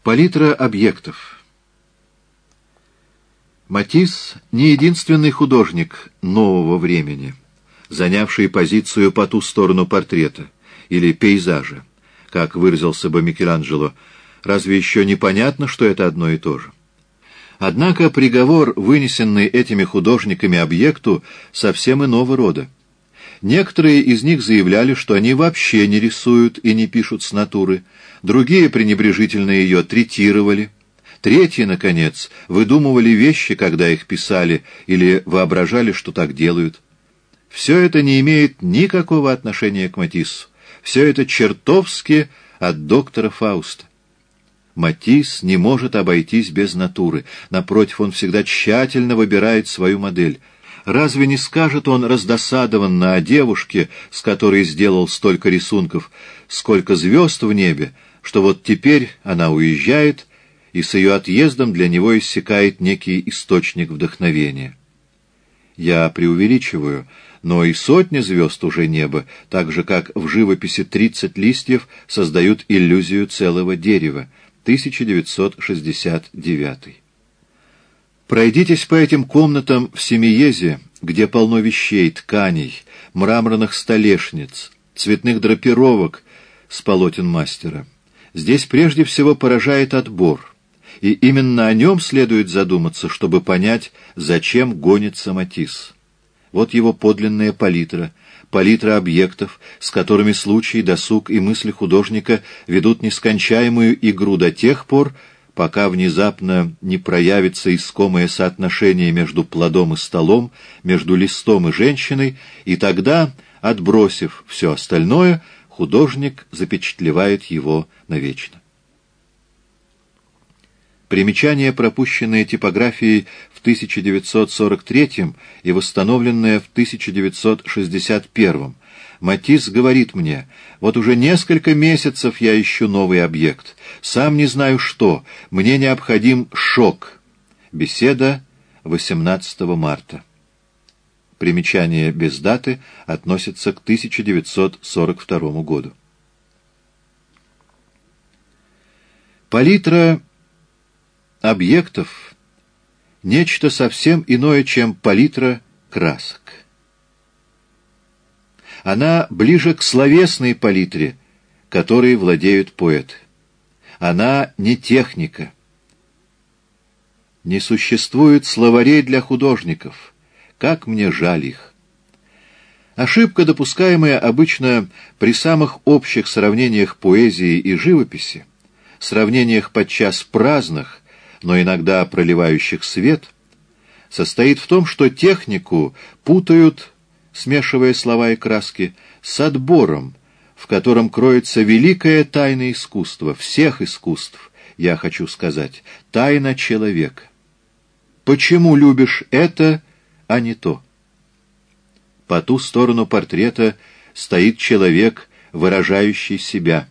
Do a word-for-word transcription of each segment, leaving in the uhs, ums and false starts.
Палитра объектов. Матисс не единственный художник нового времени, занявший позицию по ту сторону портрета или пейзажа, как выразился бы Микеланджело. Разве еще непонятно, что это одно и то же? Однако приговор, вынесенный этими художниками объекту, совсем иного рода. Некоторые из них заявляли, что они вообще не рисуют и не пишут с натуры, другие пренебрежительно ее третировали, третьи, наконец, выдумывали вещи, когда их писали, или воображали, что так делают. Все это не имеет никакого отношения к Матиссу. Все это чертовски от доктора Фауста. Матисс не может обойтись без натуры. Напротив, он всегда тщательно выбирает свою модель. Разве не скажет он раздосадованно о девушке, с которой сделал столько рисунков, сколько звезд в небе, что вот теперь она уезжает, и с ее отъездом для него иссякает некий источник вдохновения? Я преувеличиваю, но и сотни звезд уже небо, так же, как в живописи тридцать листьев создают иллюзию целого дерева. тысяча девятьсот шестьдесят девятый. Пройдитесь по этим комнатам в Семиезе, где полно вещей, тканей, мраморных столешниц, цветных драпировок с полотен мастера. Здесь прежде всего поражает отбор, и именно о нем следует задуматься, чтобы понять, зачем гонится Матисс. Вот его подлинная палитра, палитра объектов, с которыми случай, досуг и мысли художника ведут нескончаемую игру до тех пор, пока внезапно не проявится искомое соотношение между плодом и столом, между листом и женщиной, и тогда, отбросив все остальное, художник запечатлевает его навечно. Примечание, пропущенное типографией в тысяча девятьсот сорок третьем и восстановленное в тысяча девятьсот шестьдесят первом. Матисс говорит мне: вот уже несколько месяцев я ищу новый объект. Сам не знаю что. Мне необходим шок. Беседа восемнадцатого марта. Примечание без даты относится к тысяча девятьсот сорок второму году. Палитра объектов — нечто совсем иное, чем палитра красок. Она ближе к словесной палитре, которой владеют поэты. Она не техника. Не существует словарей для художников. Как мне жаль их. Ошибка, допускаемая обычно при самых общих сравнениях поэзии и живописи, сравнениях подчас праздных, но иногда проливающих свет, состоит в том, что технику путают, смешивая слова и краски, с отбором, в котором кроется великая тайна искусства, всех искусств, я хочу сказать, тайна человека. Почему любишь это, а не то? По ту сторону портрета стоит человек, выражающий себя.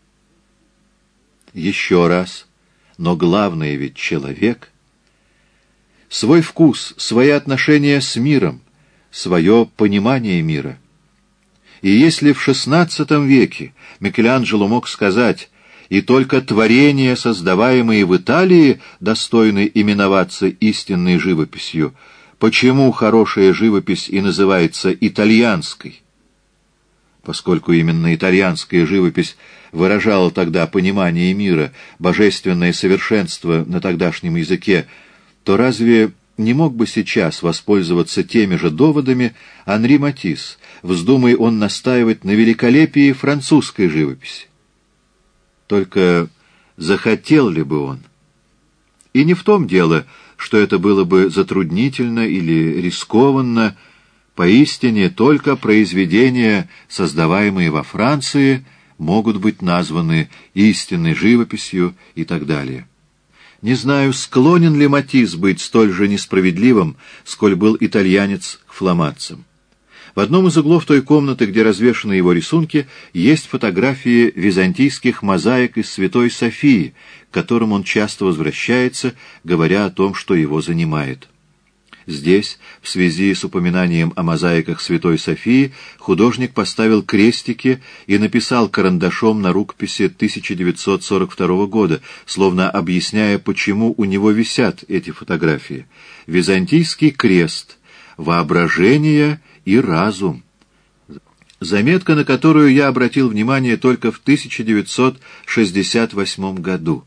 Еще раз, но главное ведь человек. Свой вкус, свои отношения с миром, свое понимание мира. И если в шестнадцатом веке Микеланджело мог сказать: и только творения, создаваемые в Италии, достойны именоваться истинной живописью, почему хорошая живопись и называется итальянской? Поскольку именно итальянская живопись выражала тогда понимание мира, божественное совершенство на тогдашнем языке, то разве не мог бы сейчас воспользоваться теми же доводами Анри Матисс, вздумай он настаивать на великолепии французской живописи? Только захотел ли бы он? И не в том дело, что это было бы затруднительно или рискованно. Поистине, только произведения, создаваемые во Франции, могут быть названы истинной живописью и так далее. Не знаю, склонен ли Матисс быть столь же несправедливым, сколь был итальянец к фламандцам. В одном из углов той комнаты, где развешаны его рисунки, есть фотографии византийских мозаик из Святой Софии, к которым он часто возвращается, говоря о том, что его занимает. Здесь, в связи с упоминанием о мозаиках Святой Софии, художник поставил крестики и написал карандашом на рукописи тысяча девятьсот сорок второго года, словно объясняя, почему у него висят эти фотографии. «Византийский крест, воображение и разум». Заметка, на которую я обратил внимание только в тысяча девятьсот шестьдесят восьмом году.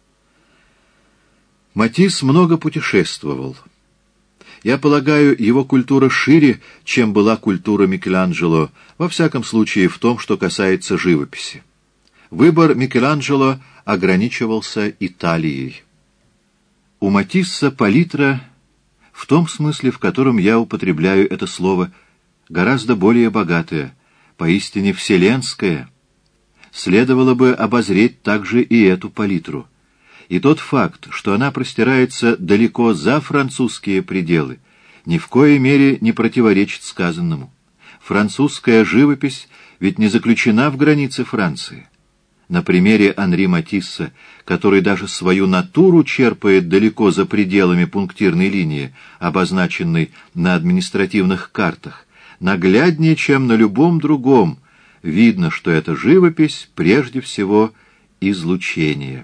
Матисс много путешествовал. Я полагаю, его культура шире, чем была культура Микеланджело, во всяком случае в том, что касается живописи. Выбор Микеланджело ограничивался Италией. У Матисса палитра, в том смысле, в котором я употребляю это слово, гораздо более богатая, поистине вселенская. Следовало бы обозреть также и эту палитру. И тот факт, что она простирается далеко за французские пределы, ни в коей мере не противоречит сказанному. Французская живопись ведь не заключена в границе Франции. На примере Анри Матисса, который даже свою натуру черпает далеко за пределами пунктирной линии, обозначенной на административных картах, нагляднее, чем на любом другом, видно, что эта живопись прежде всего излучение.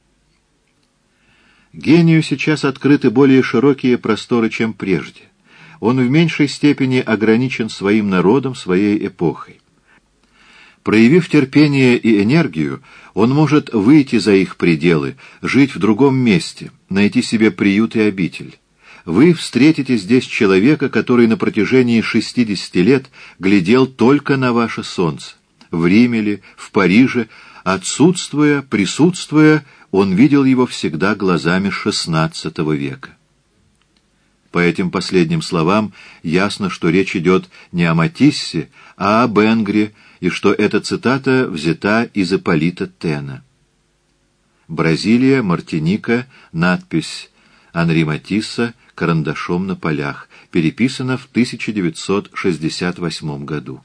Гению сейчас открыты более широкие просторы, чем прежде. Он в меньшей степени ограничен своим народом, своей эпохой. Проявив терпение и энергию, он может выйти за их пределы, жить в другом месте, найти себе приют и обитель. Вы встретите здесь человека, который на протяжении шестидесяти лет глядел только на ваше солнце. В Риме ли, в Париже, отсутствуя, присутствуя, он видел его всегда глазами шестнадцатого века. По этим последним словам ясно, что речь идет не о Матиссе, а об Энгре, и что эта цитата взята из Ипполита Тена. Бразилия, Мартиника, надпись Анри Матисса карандашом на полях, переписана в тысяча девятьсот шестьдесят восьмом году.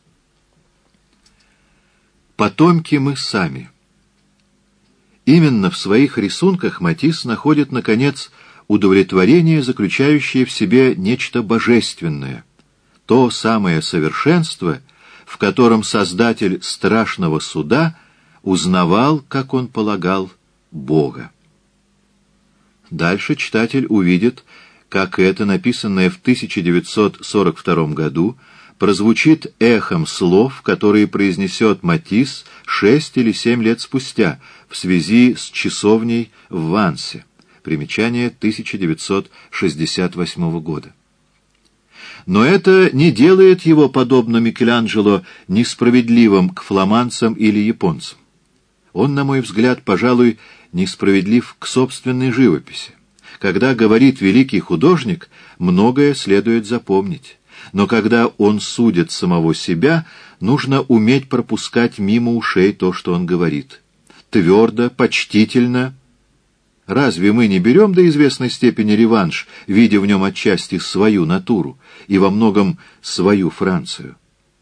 Потомки мы сами. Именно в своих рисунках Матисс находит, наконец, удовлетворение, заключающее в себе нечто божественное, то самое совершенство, в котором Создатель страшного суда узнавал, как он полагал, Бога. Дальше читатель увидит, как это, написанное в тысяча девятьсот сорок втором году, прозвучит эхом слов, которые произнесет Матисс шесть или семь лет спустя в связи с часовней в Вансе. Примечание тысяча девятьсот шестьдесят восьмого года. Но это не делает его, подобно Микеланджело, несправедливым к фламандцам или японцам. Он, на мой взгляд, пожалуй, несправедлив к собственной живописи. Когда говорит великий художник, многое следует запомнить. Но когда он судит самого себя, нужно уметь пропускать мимо ушей то, что он говорит. Твердо, почтительно. Разве мы не берем до известной степени реванш, видя в нем отчасти свою натуру и во многом свою Францию?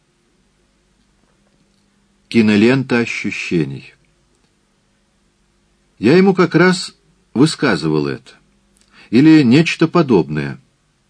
Кинолента ощущений. Я ему как раз высказывал это. Или нечто подобное.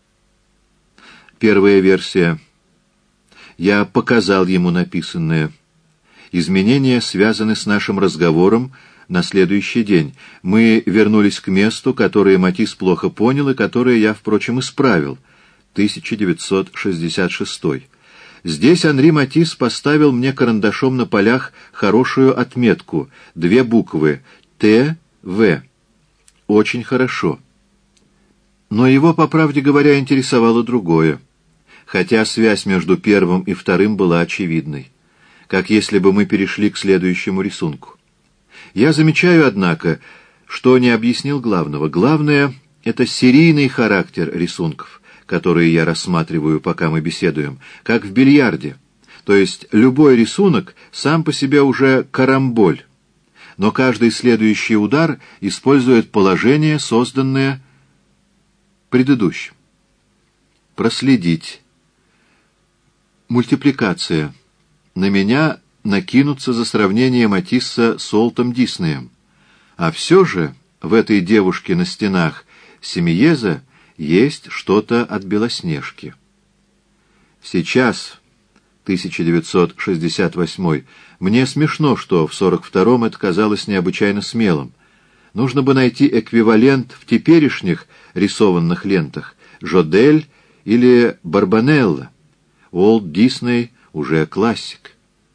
Первая версия. Я показал ему написанное. Изменения связаны с нашим разговором на следующий день. Мы вернулись к месту, которое Матисс плохо понял и которое я, впрочем, исправил. тысяча девятьсот шестьдесят шестой. Здесь Анри Матисс поставил мне карандашом на полях хорошую отметку, две буквы Т В. Очень хорошо. Но его, по правде говоря, интересовало другое, хотя связь между первым и вторым была очевидной, как если бы мы перешли к следующему рисунку. Я замечаю, однако, что не объяснил главного. Главное — это серийный характер рисунков, которые я рассматриваю, пока мы беседуем, как в бильярде. То есть любой рисунок сам по себе уже карамболь, но каждый следующий удар использует положение, созданное предыдущим. Проследить. Мультипликация. На меня накинуться за сравнение Матисса с Уолтом Диснеем. А все же в этой девушке на стенах Семиеза есть что-то от Белоснежки. Сейчас, тысяча девятьсот шестьдесят восьмой, мне смешно, что в сорок втором это казалось необычайно смелым. Нужно бы найти эквивалент в теперешних рисованных лентах — Жодель или Барбанелла. Уолт Дисней уже классик.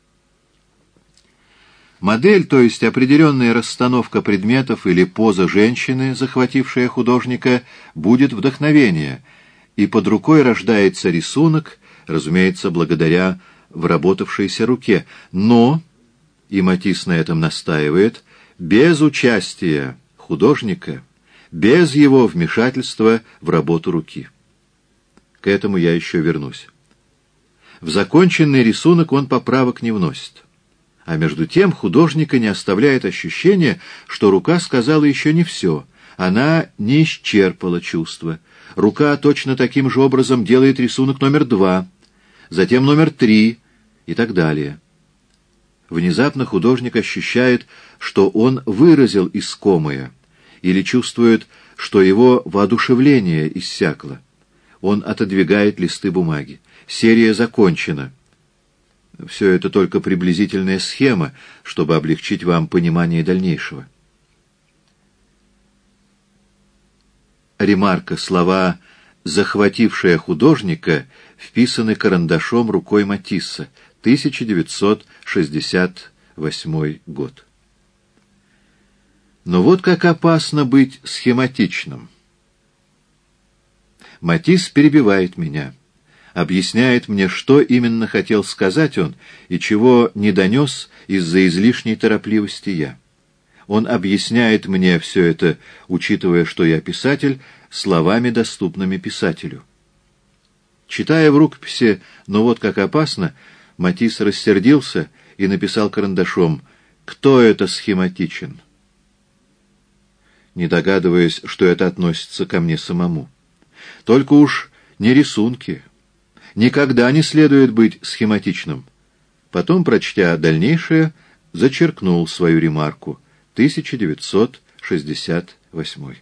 Модель, то есть определенная расстановка предметов или поза женщины, захватившая художника, будет вдохновение, и под рукой рождается рисунок, разумеется, благодаря вработавшейся руке, но, и Матисс на этом настаивает, без участия художника, без его вмешательства в работу руки. К этому я еще вернусь. В законченный рисунок он поправок не вносит. А между тем художника не оставляет ощущение, что рука сказала еще не все, она не исчерпала чувства. Рука точно таким же образом делает рисунок номер два, затем номер три и так далее. Внезапно художник ощущает, что он выразил искомое, или чувствует, что его воодушевление иссякло. Он отодвигает листы бумаги. Серия закончена. Все это только приблизительная схема, чтобы облегчить вам понимание дальнейшего. Ремарка. Слова «захватившая художника» вписаны карандашом рукой Матисса. тысяча девятьсот шестьдесят восьмой год. Но вот как опасно быть схематичным. Матисс перебивает меня. Объясняет мне, что именно хотел сказать он и чего не донес из-за излишней торопливости я. Он объясняет мне все это, учитывая, что я писатель, словами, доступными писателю. Читая в рукописи «Но вот как опасно», Матисс рассердился и написал карандашом «Кто это схематичен?», не догадываясь, что это относится ко мне самому. Только уж не рисунки. Никогда не следует быть схематичным. Потом, прочтя дальнейшее, зачеркнул свою ремарку. тысяча девятьсот шестьдесят восьмой.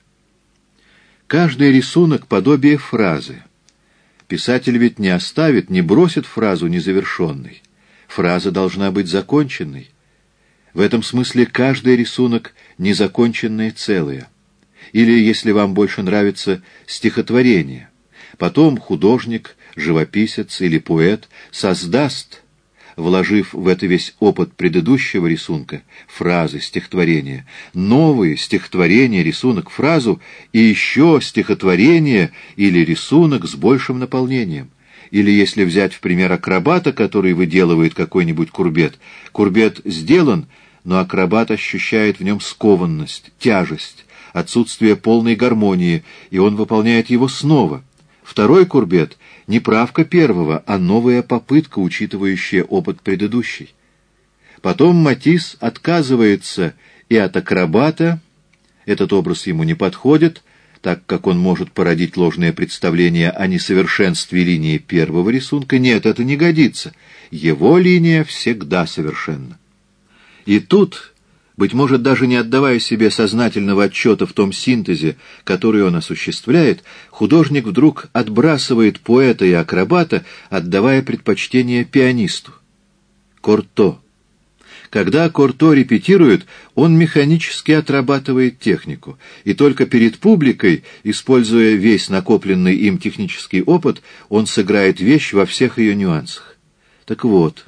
Каждый рисунок — подобие фразы. Писатель ведь не оставит, не бросит фразу незавершенной. Фраза должна быть законченной. В этом смысле каждый рисунок — незаконченное целое. Или, если вам больше нравится, стихотворение. Потом художник, живописец или поэт создаст, вложив в это весь опыт предыдущего рисунка, фразы, стихотворения, новые стихотворения, рисунок, фразу и еще стихотворение или рисунок с большим наполнением. Или, если взять в пример акробата, который выделывает какой-нибудь курбет, курбет сделан, но акробат ощущает в нем скованность, тяжесть, отсутствие полной гармонии, и он выполняет его снова. Второй курбет — не правка первого, а новая попытка, учитывающая опыт предыдущий. Потом Матисс отказывается и от акробата, этот образ ему не подходит, так как он может породить ложное представление о несовершенстве линии первого рисунка. Нет, это не годится. Его линия всегда совершенна. И тут, быть может, даже не отдавая себе сознательного отчета в том синтезе, который он осуществляет, художник вдруг отбрасывает поэта и акробата, отдавая предпочтение пианисту. Корто. Когда Корто репетирует, он механически отрабатывает технику, и только перед публикой, используя весь накопленный им технический опыт, он сыграет вещь во всех ее нюансах. Так вот,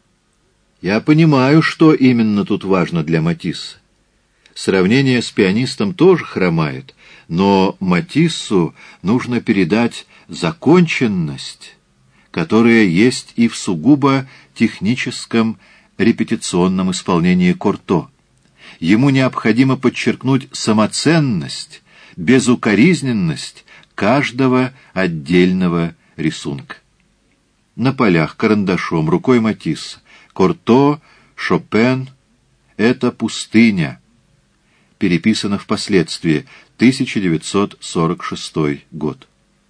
я понимаю, что именно тут важно для Матисса. Сравнение с пианистом тоже хромает, но Матиссу нужно передать законченность, которая есть и в сугубо техническом репетиционном исполнении Корто. Ему необходимо подчеркнуть самоценность, безукоризненность каждого отдельного рисунка. На полях, карандашом, рукой Матисса. Корто, Шопен — это пустыня. Переписано впоследствии, тысяча девятьсот сорок шестой год.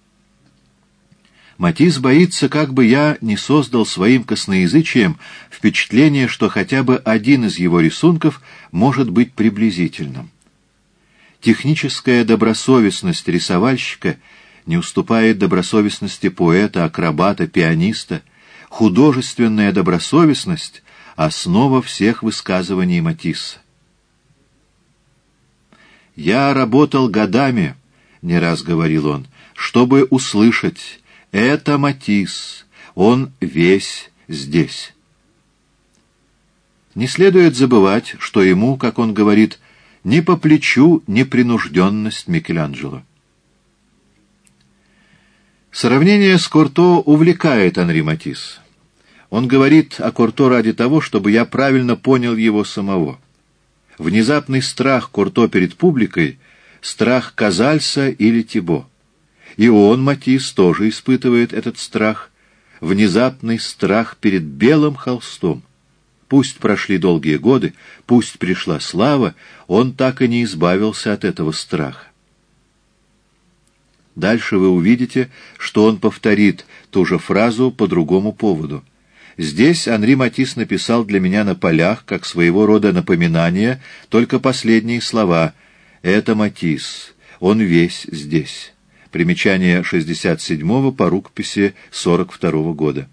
Матисс боится, как бы я не создал своим косноязычием впечатление, что хотя бы один из его рисунков может быть приблизительным. Техническая добросовестность рисовальщика не уступает добросовестности поэта, акробата, пианиста. Художественная добросовестность — основа всех высказываний Матисса. «Я работал годами, — не раз говорил он, — чтобы услышать: это Матисс, он весь здесь». Не следует забывать, что ему, как он говорит, не по плечу непринужденность Микеланджело. Сравнение с Курто увлекает Анри Матисс. Он говорит о Курто ради того, чтобы я правильно понял его самого. Внезапный страх Курто перед публикой — страх Казальса или Тибо. И он, Матисс, тоже испытывает этот страх, внезапный страх перед белым холстом. Пусть прошли долгие годы, пусть пришла слава, он так и не избавился от этого страха. Дальше вы увидите, что он повторит ту же фразу по другому поводу. Здесь Анри Матисс написал для меня на полях, как своего рода напоминание, только последние слова: «Это Матисс, он весь здесь». Примечание шестьдесят седьмого по рукописи сорок второго года.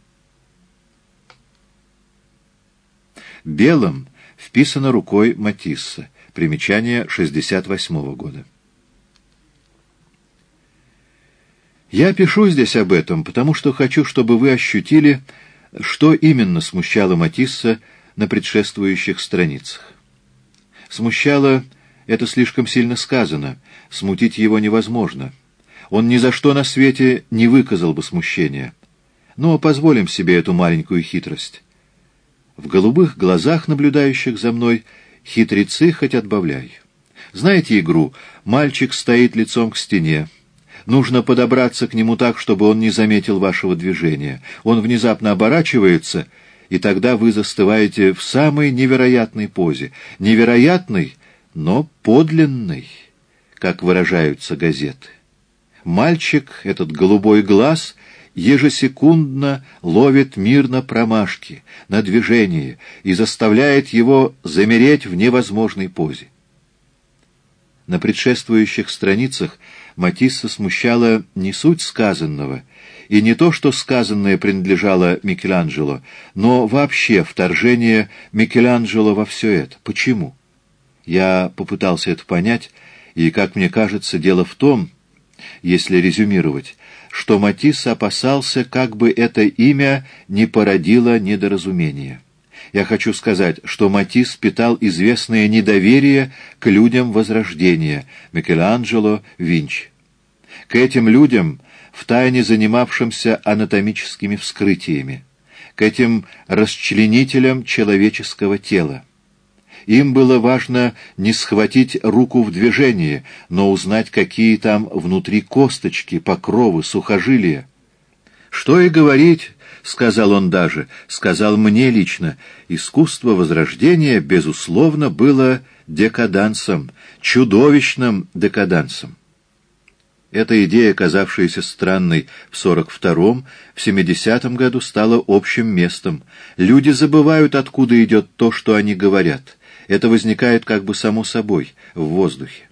Белым вписано рукой Матисса. Примечание шестьдесят восьмого года. Я пишу здесь об этом, потому что хочу, чтобы вы ощутили, что именно смущало Матисса на предшествующих страницах. Смущало — это слишком сильно сказано, смутить его невозможно. Он ни за что на свете не выказал бы смущения. Но позволим себе эту маленькую хитрость. В голубых глазах, наблюдающих за мной, хитрецы хоть отбавляй. Знаете игру? Мальчик стоит лицом к стене. Нужно подобраться к нему так, чтобы он не заметил вашего движения. Он внезапно оборачивается, и тогда вы застываете в самой невероятной позе. Невероятной, но подлинной, как выражаются газеты. Мальчик, этот голубой глаз, ежесекундно ловит мир на промашки, на движение и заставляет его замереть в невозможной позе. На предшествующих страницах Матисса смущала не суть сказанного, и не то, что сказанное принадлежало Микеланджело, но вообще вторжение Микеланджело во все это. Почему? Я попытался это понять, и, как мне кажется, дело в том, если резюмировать, что Матисс опасался, как бы это имя не породило недоразумения. Я хочу сказать, что Матисс питал известное недоверие к людям Возрождения, Микеланджело, Винчи. К этим людям, втайне занимавшимся анатомическими вскрытиями, к этим расчленителям человеческого тела. Им было важно не схватить руку в движении, но узнать, какие там внутри косточки, покровы, сухожилия. Что и говорить, сказал он даже, сказал мне лично, искусство Возрождения, безусловно, было декадансом, чудовищным декадансом. Эта идея, казавшаяся странной в сорок втором, в семидесятом году стала общим местом. Люди забывают, откуда идет то, что они говорят. Это возникает как бы само собой, в воздухе.